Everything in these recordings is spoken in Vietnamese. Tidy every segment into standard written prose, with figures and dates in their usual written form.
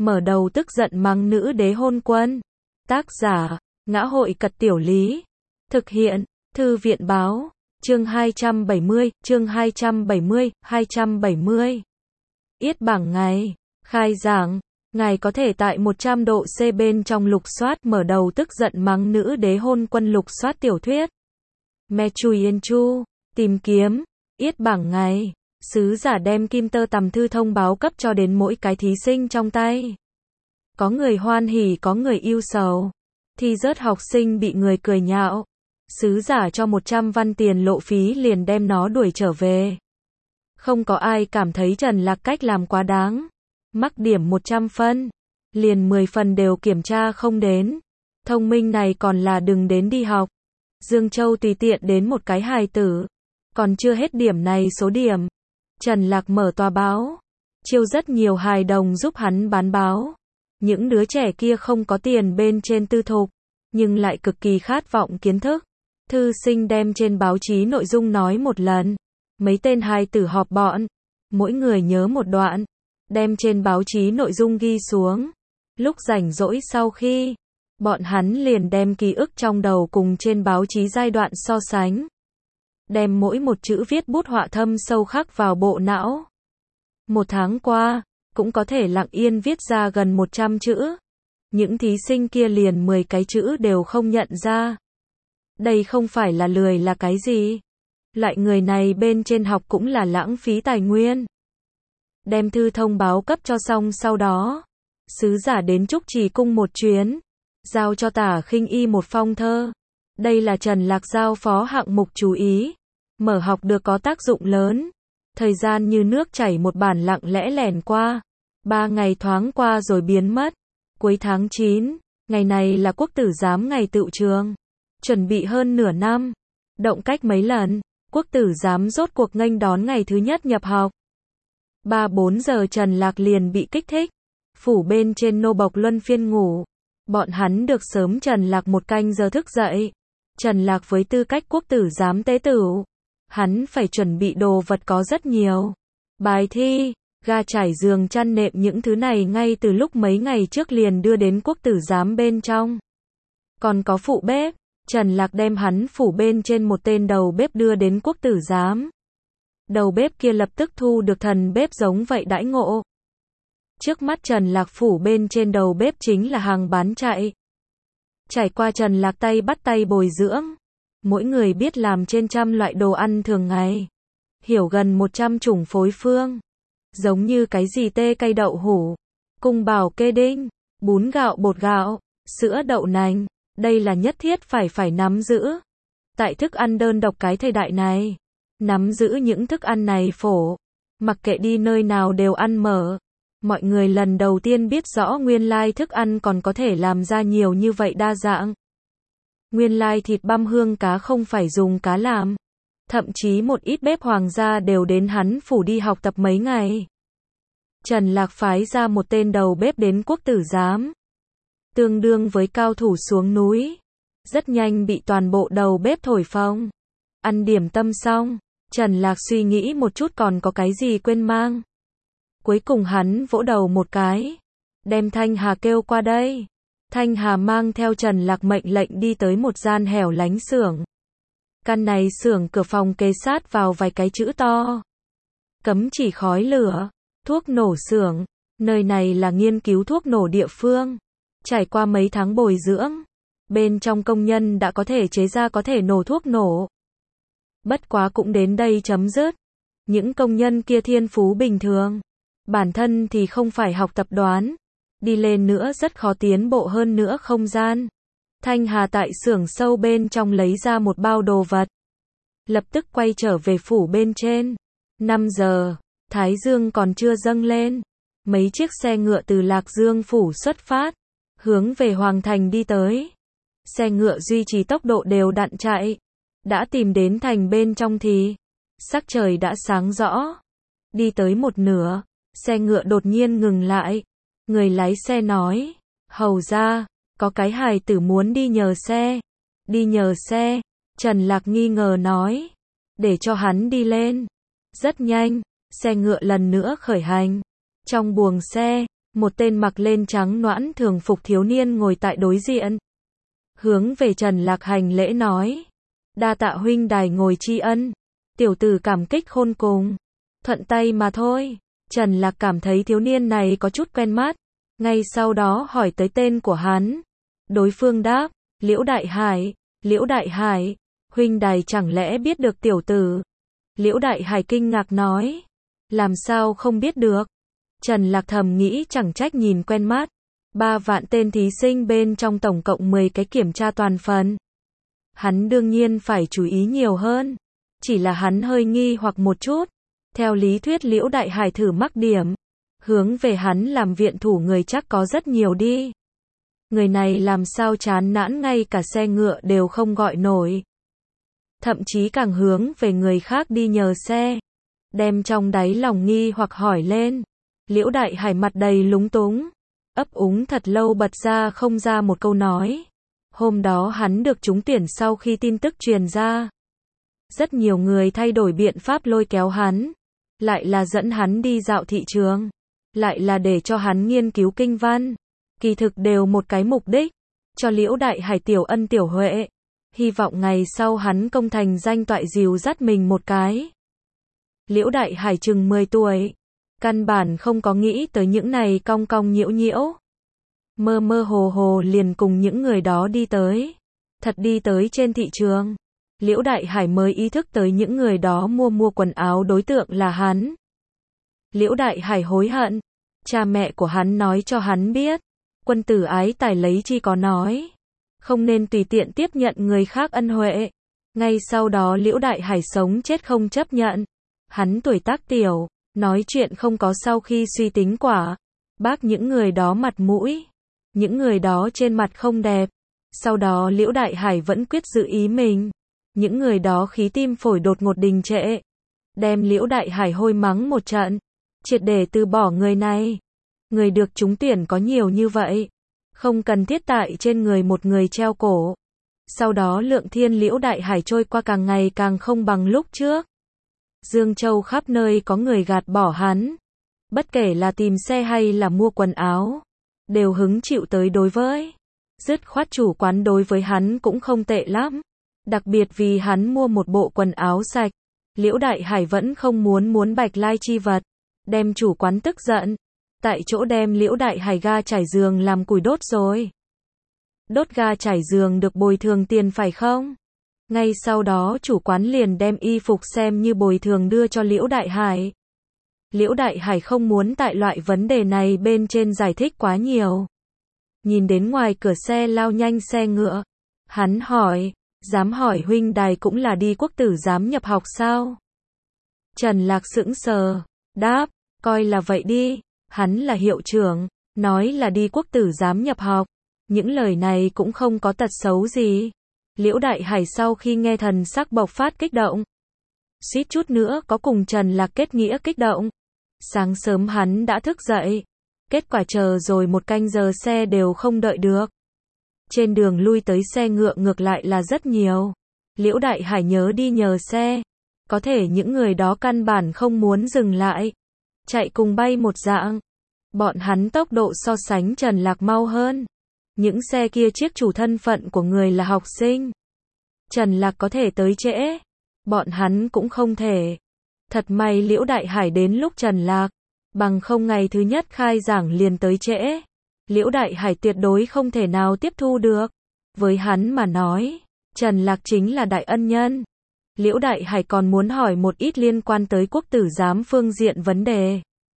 mở đầu tức giận mắng nữ đế hôn quân. Tác giả, Ngã hội Cật Tiểu Lý. Thực hiện, Thư viện Báo. Chương 270, chương 270. Yết bảng ngày. Khai giảng. Ngài có thể tại 100 độ C bên trong lục soát mở đầu tức giận mắng nữ đế hôn quân lục soát tiểu thuyết. Me Chui Yên Chu. Tìm kiếm. Yết bảng ngày. Sứ giả đem kim tơ tằm thư thông báo cấp cho đến mỗi cái thí sinh trong tay. Có người hoan hỉ có người ưu sầu. Thi rớt học sinh bị người cười nhạo. Sứ giả cho 100 văn tiền lộ phí liền đem nó đuổi trở về. Không có ai cảm thấy Trần Lạc cách làm quá đáng. Mắc điểm 100 phân. Liền 10 phần đều kiểm tra không đến. Thông minh này còn là đừng đến đi học. Dương Châu tùy tiện đến một cái hài tử. Còn chưa hết điểm này số điểm. Trần Lạc mở tòa báo. Chiêu rất nhiều hài đồng giúp hắn bán báo. Những đứa trẻ kia không có tiền bên trên tư thục. Nhưng lại cực kỳ khát vọng kiến thức. Thư sinh đem trên báo chí nội dung nói một lần. Mấy tên hài tử họp bọn. Mỗi người nhớ một đoạn. Đem trên báo chí nội dung ghi xuống. Lúc rảnh rỗi sau khi. Bọn hắn liền đem ký ức trong đầu cùng trên báo chí giai đoạn so sánh. Đem mỗi một chữ viết bút họa thâm sâu khắc vào bộ não. Một tháng qua, cũng có thể lặng yên viết ra gần 100 chữ. Những thí sinh kia liền 10 cái chữ đều không nhận ra. Đây không phải là lười là cái gì. Loại người này bên trên học cũng là lãng phí tài nguyên. Đem thư thông báo cấp cho xong sau đó. Sứ giả đến Trúc Trì cung một chuyến. Giao cho Tả Khinh Y một phong thơ. Đây là Trần Lạc giao phó hạng mục chú ý. Mở học được có tác dụng lớn. Thời gian như nước chảy một bản lặng lẽ lẻn qua. 3 ngày thoáng qua rồi biến mất. Cuối tháng 9, ngày này là quốc tử giám ngày tựu trường. Chuẩn bị hơn nửa năm. Động cách mấy lần, quốc tử giám rốt cuộc nghênh đón ngày thứ nhất nhập học. 3-4 giờ Trần Lạc liền bị kích thích. Phủ bên trên nô bộc luân phiên ngủ. Bọn hắn được sớm Trần Lạc một canh giờ thức dậy. Trần Lạc với tư cách quốc tử giám tế tửu. Hắn phải chuẩn bị đồ vật có rất nhiều. Bài thi, ga trải giường chăn nệm những thứ này ngay từ lúc mấy ngày trước liền đưa đến quốc tử giám bên trong. Còn có phụ bếp, Trần Lạc đem hắn phủ bên trên một tên đầu bếp đưa đến quốc tử giám. Đầu bếp kia lập tức thu được thần bếp giống vậy đãi ngộ. Trước mắt Trần Lạc phủ bên trên đầu bếp chính là hàng bán chạy. Trải qua Trần Lạc tay bắt tay bồi dưỡng. Mỗi người biết làm trên trăm loại đồ ăn thường ngày. Hiểu gần 100 chủng phối phương. Giống như cái gì tê cây đậu hũ, cung bảo kê đinh, bún gạo bột gạo, sữa đậu nành. Đây là nhất thiết phải nắm giữ. Tại thức ăn đơn độc cái thời đại này. Nắm giữ những thức ăn này phổ. Mặc kệ đi nơi nào đều ăn mở. Mọi người lần đầu tiên biết rõ nguyên lai thức ăn còn có thể làm ra nhiều như vậy đa dạng. Nguyên lai thịt băm hương cá không phải dùng cá làm. Thậm chí một ít bếp hoàng gia đều đến hắn phủ đi học tập mấy ngày. Trần Lạc phái ra một tên đầu bếp đến quốc tử giám. Tương đương với cao thủ xuống núi. Rất nhanh bị toàn bộ đầu bếp thổi phồng. Ăn điểm tâm xong, Trần Lạc suy nghĩ một chút còn có cái gì quên mang. Cuối cùng hắn vỗ đầu một cái. Đem Thanh Hà kêu qua đây. Thanh Hà mang theo Trần Lạc mệnh lệnh đi tới một gian hẻo lánh xưởng. Căn này xưởng cửa phòng kề sát vào vài cái chữ to. Cấm chỉ khói lửa, thuốc nổ xưởng. Nơi này là nghiên cứu thuốc nổ địa phương. Trải qua mấy tháng bồi dưỡng. Bên trong công nhân đã có thể chế ra có thể nổ thuốc nổ. Bất quá cũng đến đây chấm dứt. Những công nhân kia thiên phú bình thường. Bản thân thì không phải học tập đoán. Đi lên nữa rất khó tiến bộ hơn nữa không gian. Thanh Hà tại xưởng sâu bên trong lấy ra một bao đồ vật. Lập tức quay trở về phủ bên trên. 5 giờ, Thái Dương còn chưa dâng lên. Mấy chiếc xe ngựa từ Lạc Dương phủ xuất phát. Hướng về Hoàng Thành đi tới. Xe ngựa duy trì tốc độ đều đặn chạy. Đã tìm đến thành bên trong thì. Sắc trời đã sáng rõ. Đi tới một nửa. Xe ngựa đột nhiên ngừng lại. Người lái xe nói. Hầu ra. Có cái hài tử muốn đi nhờ xe. Đi nhờ xe. Trần Lạc nghi ngờ nói. Để cho hắn đi lên. Rất nhanh. Xe ngựa lần nữa khởi hành. Trong buồng xe. Một tên mặc lên trắng noãn thường phục thiếu niên ngồi tại đối diện. Hướng về Trần Lạc hành lễ nói. Đa tạ huynh đài ngồi tri ân. Tiểu tử cảm kích khôn cùng. Thuận tay mà thôi. Trần Lạc cảm thấy thiếu niên này có chút quen mắt. Ngay sau đó hỏi tới tên của hắn. Đối phương đáp, Liễu Đại Hải. Liễu Đại Hải, huynh đài chẳng lẽ biết được tiểu tử? Liễu Đại Hải kinh ngạc nói. Làm sao không biết được? Trần Lạc thầm nghĩ chẳng trách nhìn quen mắt. 3 vạn tên thí sinh bên trong tổng cộng 10 cái kiểm tra toàn phần. Hắn đương nhiên phải chú ý nhiều hơn. Chỉ là hắn hơi nghi hoặc một chút. Theo lý thuyết Liễu Đại Hải thử mắc điểm. Hướng về hắn làm viện thủ người chắc có rất nhiều đi. Người này làm sao chán nản ngay cả xe ngựa đều không gọi nổi. Thậm chí càng hướng về người khác đi nhờ xe. Đem trong đáy lòng nghi hoặc hỏi lên. Liễu Đại Hải mặt đầy lúng túng. Ấp úng thật lâu bật ra không ra một câu nói. Hôm đó hắn được trúng tuyển sau khi tin tức truyền ra. Rất nhiều người thay đổi biện pháp lôi kéo hắn. Lại là dẫn hắn đi dạo thị trường. Lại là để cho hắn nghiên cứu kinh văn. Kỳ thực đều một cái mục đích. Cho Liễu Đại Hải tiểu ân tiểu huệ. Hy vọng ngày sau hắn công thành danh toại dìu dắt mình một cái. Liễu Đại Hải chừng 10 tuổi. Căn bản không có nghĩ tới những này cong cong nhiễu nhiễu. Mơ mơ hồ hồ liền cùng những người đó đi tới. Thật đi tới trên thị trường. Liễu Đại Hải mới ý thức tới những người đó mua quần áo đối tượng là hắn. Liễu Đại Hải hối hận. Cha mẹ của hắn nói cho hắn biết. Quân tử ái tài lấy chi có nói. Không nên tùy tiện tiếp nhận người khác ân huệ. Ngay sau đó Liễu Đại Hải sống chết không chấp nhận. Hắn tuổi tác tiểu. Nói chuyện không có sau khi suy tính quả. Bác những người đó mặt mũi. Những người đó trên mặt không đẹp. Sau đó Liễu Đại Hải vẫn quyết giữ ý mình. Những người đó khí tim phổi đột ngột đình trệ. Đem Liễu Đại Hải hôi mắng một trận. Triệt để từ bỏ người này. Người được trúng tuyển có nhiều như vậy. Không cần thiết tại trên người một người treo cổ. Sau đó lượng thiên Liễu Đại Hải trôi qua càng ngày càng không bằng lúc trước. Dương Châu khắp nơi có người gạt bỏ hắn. Bất kể là tìm xe hay là mua quần áo. Đều hứng chịu tới đối với. Dứt khoát chủ quán đối với hắn cũng không tệ lắm. Đặc biệt vì hắn mua một bộ quần áo sạch. Liễu Đại Hải vẫn không muốn bạch lai chi vật. Đem chủ quán tức giận. Tại chỗ đem Liễu Đại Hải ga trải giường làm củi đốt rồi. Đốt ga trải giường được bồi thường tiền phải không? Ngay sau đó chủ quán liền đem y phục xem như bồi thường đưa cho Liễu Đại Hải. Liễu Đại Hải không muốn tại loại vấn đề này bên trên giải thích quá nhiều. Nhìn đến ngoài cửa xe lao nhanh xe ngựa. Hắn hỏi, dám hỏi huynh đài cũng là đi quốc tử giám nhập học sao? Trần Lạc sững sờ, đáp, coi là vậy đi. Hắn là hiệu trưởng, nói là đi quốc tử giám nhập học. Những lời này cũng không có tật xấu gì. Liễu Đại Hải sau khi nghe thần sắc bộc phát kích động. Suýt chút nữa có cùng Trần Lạc kết nghĩa kích động. Sáng sớm hắn đã thức dậy. Kết quả chờ rồi 1 canh giờ xe đều không đợi được. Trên đường lui tới xe ngựa ngược lại là rất nhiều. Liễu Đại Hải nhớ đi nhờ xe. Có thể những người đó căn bản không muốn dừng lại. Chạy cùng bay một dạng. Bọn hắn tốc độ so sánh Trần Lạc mau hơn. Những xe kia chiếc chủ thân phận của người là học sinh. Trần Lạc có thể tới trễ. Bọn hắn cũng không thể. Thật may Liễu Đại Hải đến lúc Trần Lạc. Bằng không ngày thứ nhất khai giảng liền tới trễ. Liễu Đại Hải tuyệt đối không thể nào tiếp thu được. Với hắn mà nói, Trần Lạc chính là đại ân nhân. Liễu Đại Hải còn muốn hỏi một ít liên quan tới quốc tử giám phương diện vấn đề.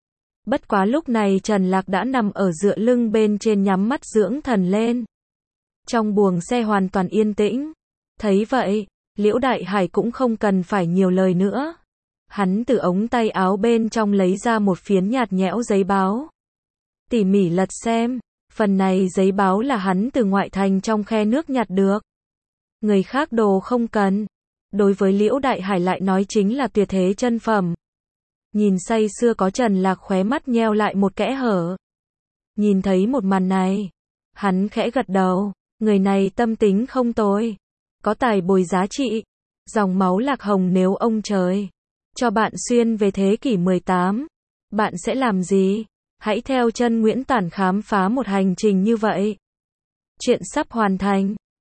Bất quá lúc này Trần Lạc đã nằm ở dựa lưng bên trên nhắm mắt dưỡng thần lên. Trong buồng xe hoàn toàn yên tĩnh. Thấy vậy, Liễu Đại Hải cũng không cần phải nhiều lời nữa. Hắn từ ống tay áo bên trong lấy ra một phiến nhạt nhẽo giấy báo. Tỉ mỉ lật xem, phần này giấy báo là hắn từ ngoại thành trong khe nước nhặt được. Người khác đồ không cần. Đối với Liễu Đại Hải lại nói chính là tuyệt thế chân phẩm. Nhìn say sưa có Trần Lạc khóe mắt nheo lại một kẽ hở. Nhìn thấy một màn này, hắn khẽ gật đầu, người này tâm tính không tồi, có tài bồi giá trị, dòng máu Lạc Hồng nếu ông trời cho bạn xuyên về thế kỷ 18, bạn sẽ làm gì? Hãy theo chân Nguyễn Tản khám phá một hành trình như vậy. Chuyện sắp hoàn thành.